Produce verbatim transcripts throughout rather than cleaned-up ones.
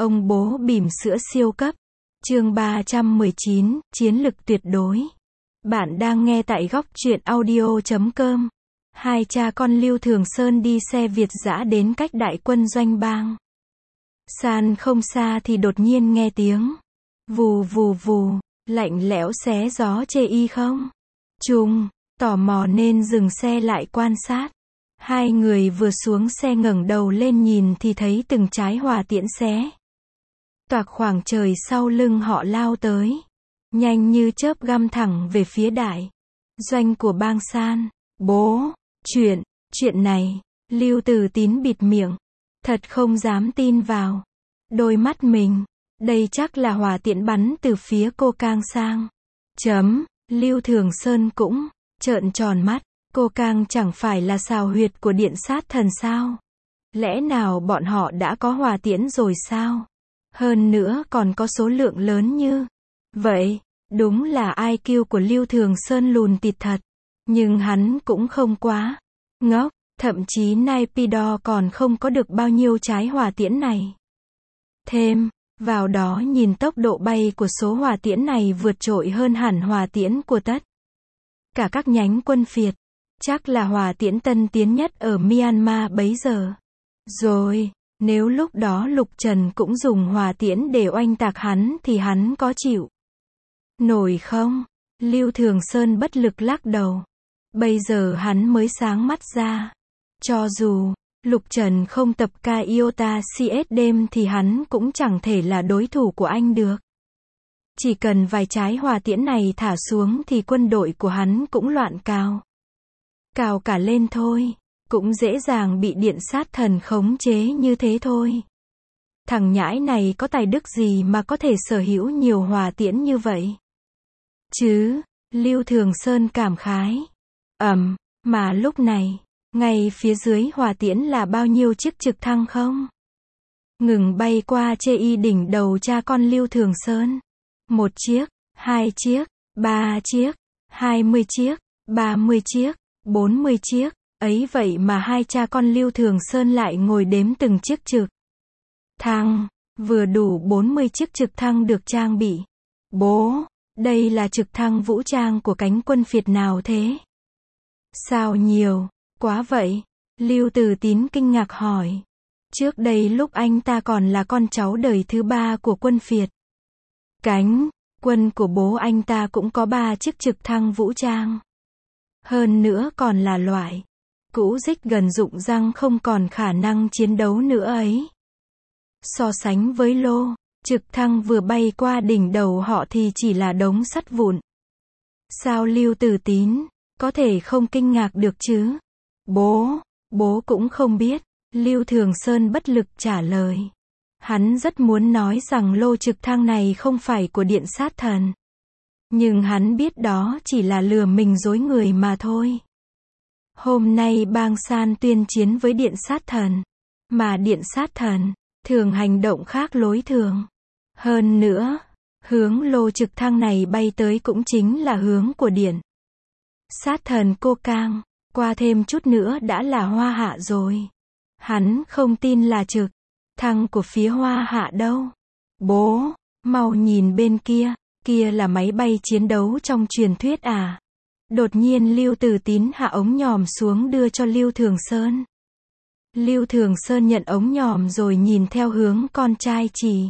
Ông bố bỉm sữa siêu cấp. Chương ba trăm mười chín, Chiến lực tuyệt đối. Bạn đang nghe tại góc truyện audio chấm com. Hai cha con Lưu Thường Sơn đi xe Việt dã đến cách đại quân doanh bang San không xa thì đột nhiên nghe tiếng vù vù vù, lạnh lẽo xé gió chê y không trung, tò mò nên dừng xe lại quan sát. Hai người vừa xuống xe ngẩng đầu lên nhìn thì thấy từng trái hỏa tiễn xé toạc khoảng trời sau lưng họ lao tới, nhanh như chớp găm thẳng về phía đại doanh của bang San. Bố, chuyện, chuyện này, Lưu Từ Tín bịt miệng, thật không dám tin vào đôi mắt mình, đây chắc là hỏa tiễn bắn từ phía cô Cang sang. Chấm, Lưu Thường Sơn cũng trợn tròn mắt, cô Cang chẳng phải là xào huyệt của điện sát thần sao? Lẽ nào bọn họ đã có hỏa tiễn rồi sao? Hơn nữa còn có số lượng lớn như vậy, đúng là i kiu của Lưu Thường Sơn lùn tịt thật. Nhưng hắn cũng không quá ngốc, thậm chí Naypyidaw còn không có được bao nhiêu trái hỏa tiễn này. Thêm vào đó nhìn tốc độ bay của số hỏa tiễn này vượt trội hơn hẳn hỏa tiễn của tất cả các nhánh quân phiệt, chắc là hỏa tiễn tân tiến nhất ở Myanmar bấy giờ. Rồi, nếu lúc đó Lục Trần cũng dùng hỏa tiễn để oanh tạc hắn thì hắn có chịu nổi không? Lưu Thường Sơn bất lực lắc đầu. Bây giờ hắn mới sáng mắt ra. Cho dù Lục Trần không tập ca iota cs đêm thì hắn cũng chẳng thể là đối thủ của anh được. Chỉ cần vài trái hỏa tiễn này thả xuống thì quân đội của hắn cũng loạn cào cào cả lên thôi. Cũng dễ dàng bị điện sát thần khống chế như thế thôi. Thằng nhãi này có tài đức gì mà có thể sở hữu nhiều hỏa tiễn như vậy chứ? Lưu Thường Sơn cảm khái. Ầm, mà lúc này, ngay phía dưới hỏa tiễn là bao nhiêu chiếc trực thăng không ngừng bay qua chê y đỉnh đầu cha con Lưu Thường Sơn. Một chiếc, hai chiếc, ba chiếc, hai mươi chiếc, ba mươi chiếc, bốn mươi chiếc. Ấy vậy mà hai cha con Lưu Thường Sơn lại ngồi đếm từng chiếc trực thăng, vừa đủ bốn mươi chiếc trực thăng được trang bị. Bố, đây là trực thăng vũ trang của cánh quân phiệt nào thế? Sao nhiều quá vậy? Lưu Từ Tín kinh ngạc hỏi. Trước đây lúc anh ta còn là con cháu đời thứ ba của quân phiệt, cánh quân của bố anh ta cũng có ba chiếc trực thăng vũ trang. Hơn nữa còn là loại cũ rích gần rụng răng không còn khả năng chiến đấu nữa ấy. So sánh với lô trực thăng vừa bay qua đỉnh đầu họ thì chỉ là đống sắt vụn. Sao Lưu Từ Tín có thể không kinh ngạc được chứ? Bố, bố cũng không biết. Lưu Thường Sơn bất lực trả lời. Hắn rất muốn nói rằng lô trực thăng này không phải của điện sát thần. Nhưng hắn biết đó chỉ là lừa mình dối người mà thôi. Hôm nay bang San tuyên chiến với điện sát thần. Mà điện sát thần thường hành động khác lối thường. Hơn nữa, hướng lô trực thăng này bay tới cũng chính là hướng của điện sát thần cô Cang. Qua thêm chút nữa đã là Hoa Hạ rồi. Hắn không tin là trực thăng của phía Hoa Hạ đâu. Bố, mau nhìn bên kia, kia là máy bay chiến đấu trong truyền thuyết à? Đột nhiên Lưu Từ Tín hạ ống nhòm xuống đưa cho Lưu Thường Sơn. Lưu Thường Sơn nhận ống nhòm rồi nhìn theo hướng con trai chỉ.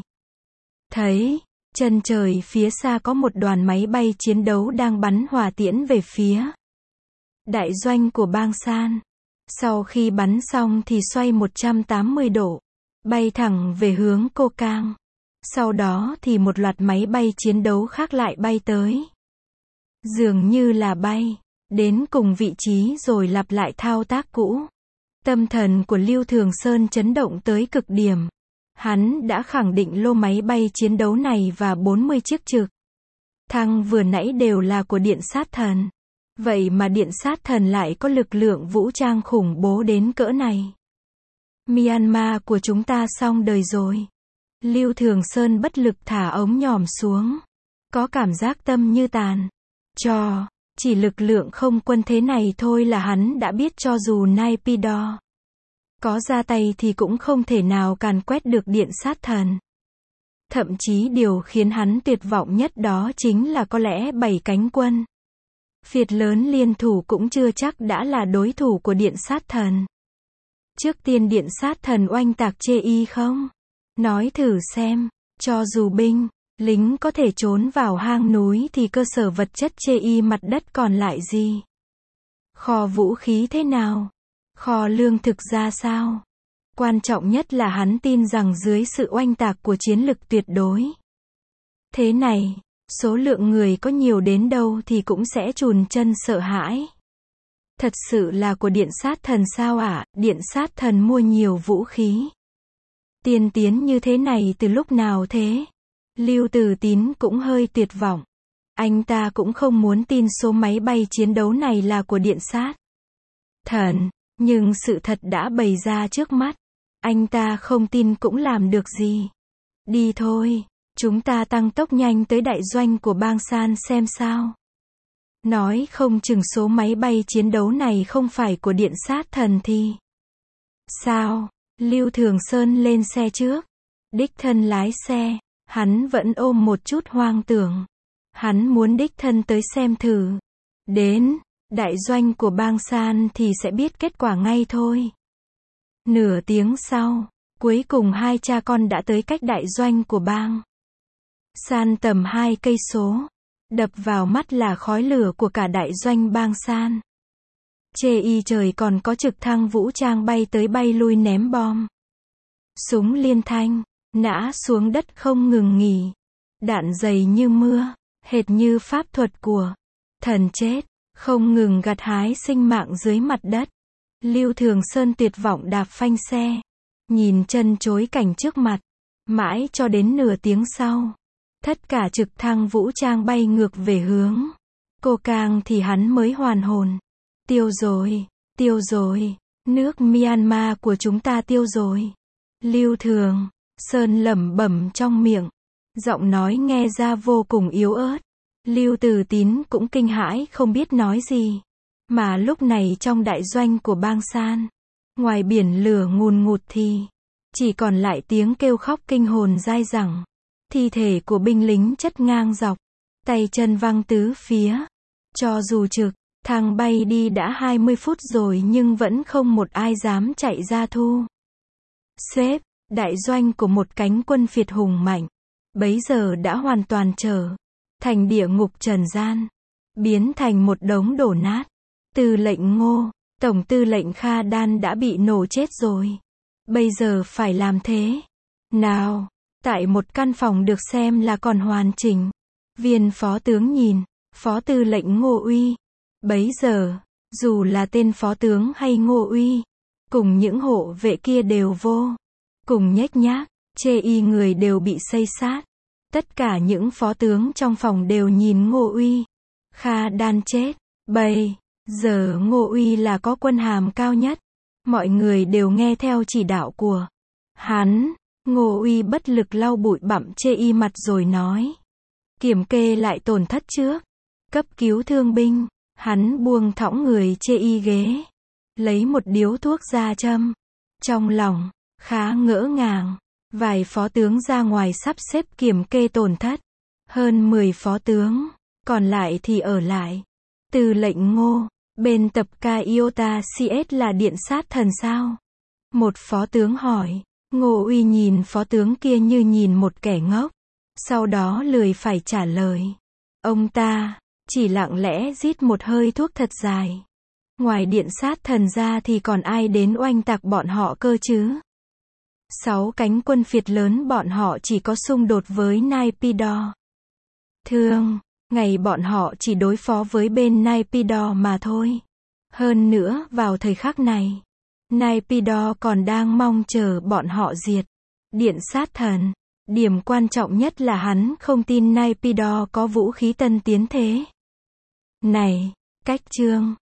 Thấy, chân trời phía xa có một đoàn máy bay chiến đấu đang bắn hỏa tiễn về phía đại doanh của bang San. Sau khi bắn xong thì xoay một trăm tám mươi độ, bay thẳng về hướng cô Cang. Sau đó thì một loạt máy bay chiến đấu khác lại bay tới. Dường như là bay đến cùng vị trí rồi lặp lại thao tác cũ. Tâm thần của Lưu Thường Sơn chấn động tới cực điểm. Hắn đã khẳng định lô máy bay chiến đấu này và bốn mươi chiếc trực thăng vừa nãy đều là của điện sát thần. Vậy mà điện sát thần lại có lực lượng vũ trang khủng bố đến cỡ này. Myanmar của chúng ta xong đời rồi. Lưu Thường Sơn bất lực thả ống nhòm xuống. Có cảm giác tâm như tàn. Cho, chỉ lực lượng không quân thế này thôi là hắn đã biết cho dù Naypyidaw có ra tay thì cũng không thể nào càn quét được điện sát thần. Thậm chí điều khiến hắn tuyệt vọng nhất đó chính là có lẽ bảy cánh quân phiệt lớn liên thủ cũng chưa chắc đã là đối thủ của điện sát thần. Trước tiên điện sát thần oanh tạc chê y không? Nói thử xem, cho dù binh, lính có thể trốn vào hang núi thì cơ sở vật chất chê y mặt đất còn lại gì? Kho vũ khí thế nào? Kho lương thực ra sao? Quan trọng nhất là hắn tin rằng dưới sự oanh tạc của chiến lực tuyệt đối thế này, số lượng người có nhiều đến đâu thì cũng sẽ chùn chân sợ hãi. Thật sự là của điện sát thần sao ạ? À? Điện sát thần mua nhiều vũ khí tiên tiến như thế này từ lúc nào thế? Lưu Tử Tín cũng hơi tuyệt vọng. Anh ta cũng không muốn tin số máy bay chiến đấu này là của điện sát thần, nhưng sự thật đã bày ra trước mắt. Anh ta không tin cũng làm được gì. Đi thôi, chúng ta tăng tốc nhanh tới đại doanh của Bang San xem sao. Nói không chừng số máy bay chiến đấu này không phải của điện sát thần thì sao? Lưu Thường Sơn lên xe trước. Đích thân lái xe. Hắn vẫn ôm một chút hoang tưởng. Hắn muốn đích thân tới xem thử. Đến đại doanh của Bang San thì sẽ biết kết quả ngay thôi. Nửa tiếng sau, cuối cùng hai cha con đã tới cách đại doanh của Bang San tầm hai cây số. Đập vào mắt là khói lửa của cả đại doanh Bang San. Chê y trời còn có trực thăng vũ trang bay tới bay lui ném bom. Súng liên thanh, nã xuống đất không ngừng nghỉ. Đạn dày như mưa, hệt như pháp thuật của thần chết, không ngừng gặt hái sinh mạng dưới mặt đất. Lưu Thường Sơn tuyệt vọng đạp phanh xe, nhìn chân chối cảnh trước mặt, mãi cho đến nửa tiếng sau. Tất cả trực thăng vũ trang bay ngược về hướng Cô Cang thì hắn mới hoàn hồn. Tiêu rồi, tiêu rồi, nước Myanmar của chúng ta tiêu rồi. Lưu Thường Sơn lẩm bẩm trong miệng, giọng nói nghe ra vô cùng yếu ớt. Lưu Tử Tín cũng kinh hãi không biết nói gì. Mà lúc này trong đại doanh của Bang San, ngoài biển lửa ngùn ngụt thì chỉ còn lại tiếng kêu khóc kinh hồn dai dẳng. Thi thể của binh lính chất ngang dọc, tay chân văng tứ phía. Cho dù trực thăng bay đi đã hai mươi phút rồi nhưng vẫn không một ai dám chạy ra thu xếp. Đại doanh của một cánh quân phiệt hùng mạnh bấy giờ đã hoàn toàn trở thành địa ngục trần gian, biến thành một đống đổ nát. Tư lệnh Ngô, tổng tư lệnh Kha Đan đã bị nổ chết rồi. Bây giờ phải làm thế nào? Tại một căn phòng được xem là còn hoàn chỉnh, viên phó tướng nhìn phó tư lệnh Ngô Uy. Bấy giờ, dù là tên phó tướng hay Ngô Uy, cùng những hộ vệ kia đều vô cùng nhếch nhác, chê y người đều bị xây sát. Tất cả những phó tướng trong phòng đều nhìn Ngô Uy. Kha Đan chết. Bây giờ Ngô Uy là có quân hàm cao nhất. Mọi người đều nghe theo chỉ đạo của hắn. Ngô Uy bất lực lau bụi bặm chê y mặt rồi nói. Kiểm kê lại tổn thất trước. Cấp cứu thương binh. Hắn buông thõng người chê y ghế. Lấy một điếu thuốc ra châm. Trong lòng, khá ngỡ ngàng. Vài phó tướng ra ngoài sắp xếp kiểm kê tổn thất. Hơn mười phó tướng. Còn lại thì ở lại. Tư lệnh Ngô. Bên tập ca Iota xê ét là điện sát thần sao? Một phó tướng hỏi. Ngô Uy nhìn phó tướng kia như nhìn một kẻ ngốc. Sau đó lười phải trả lời. Ông ta chỉ lặng lẽ rít một hơi thuốc thật dài. Ngoài điện sát thần ra thì còn ai đến oanh tạc bọn họ cơ chứ? Sáu cánh quân phiệt lớn bọn họ chỉ có xung đột với Naypyidaw. Thương, ngày bọn họ chỉ đối phó với bên Naypyidaw mà thôi. Hơn nữa, vào thời khắc này, Naypyidaw còn đang mong chờ bọn họ diệt điện sát thần. Điểm quan trọng nhất là hắn không tin Naypyidaw có vũ khí tân tiến thế này. Cách chương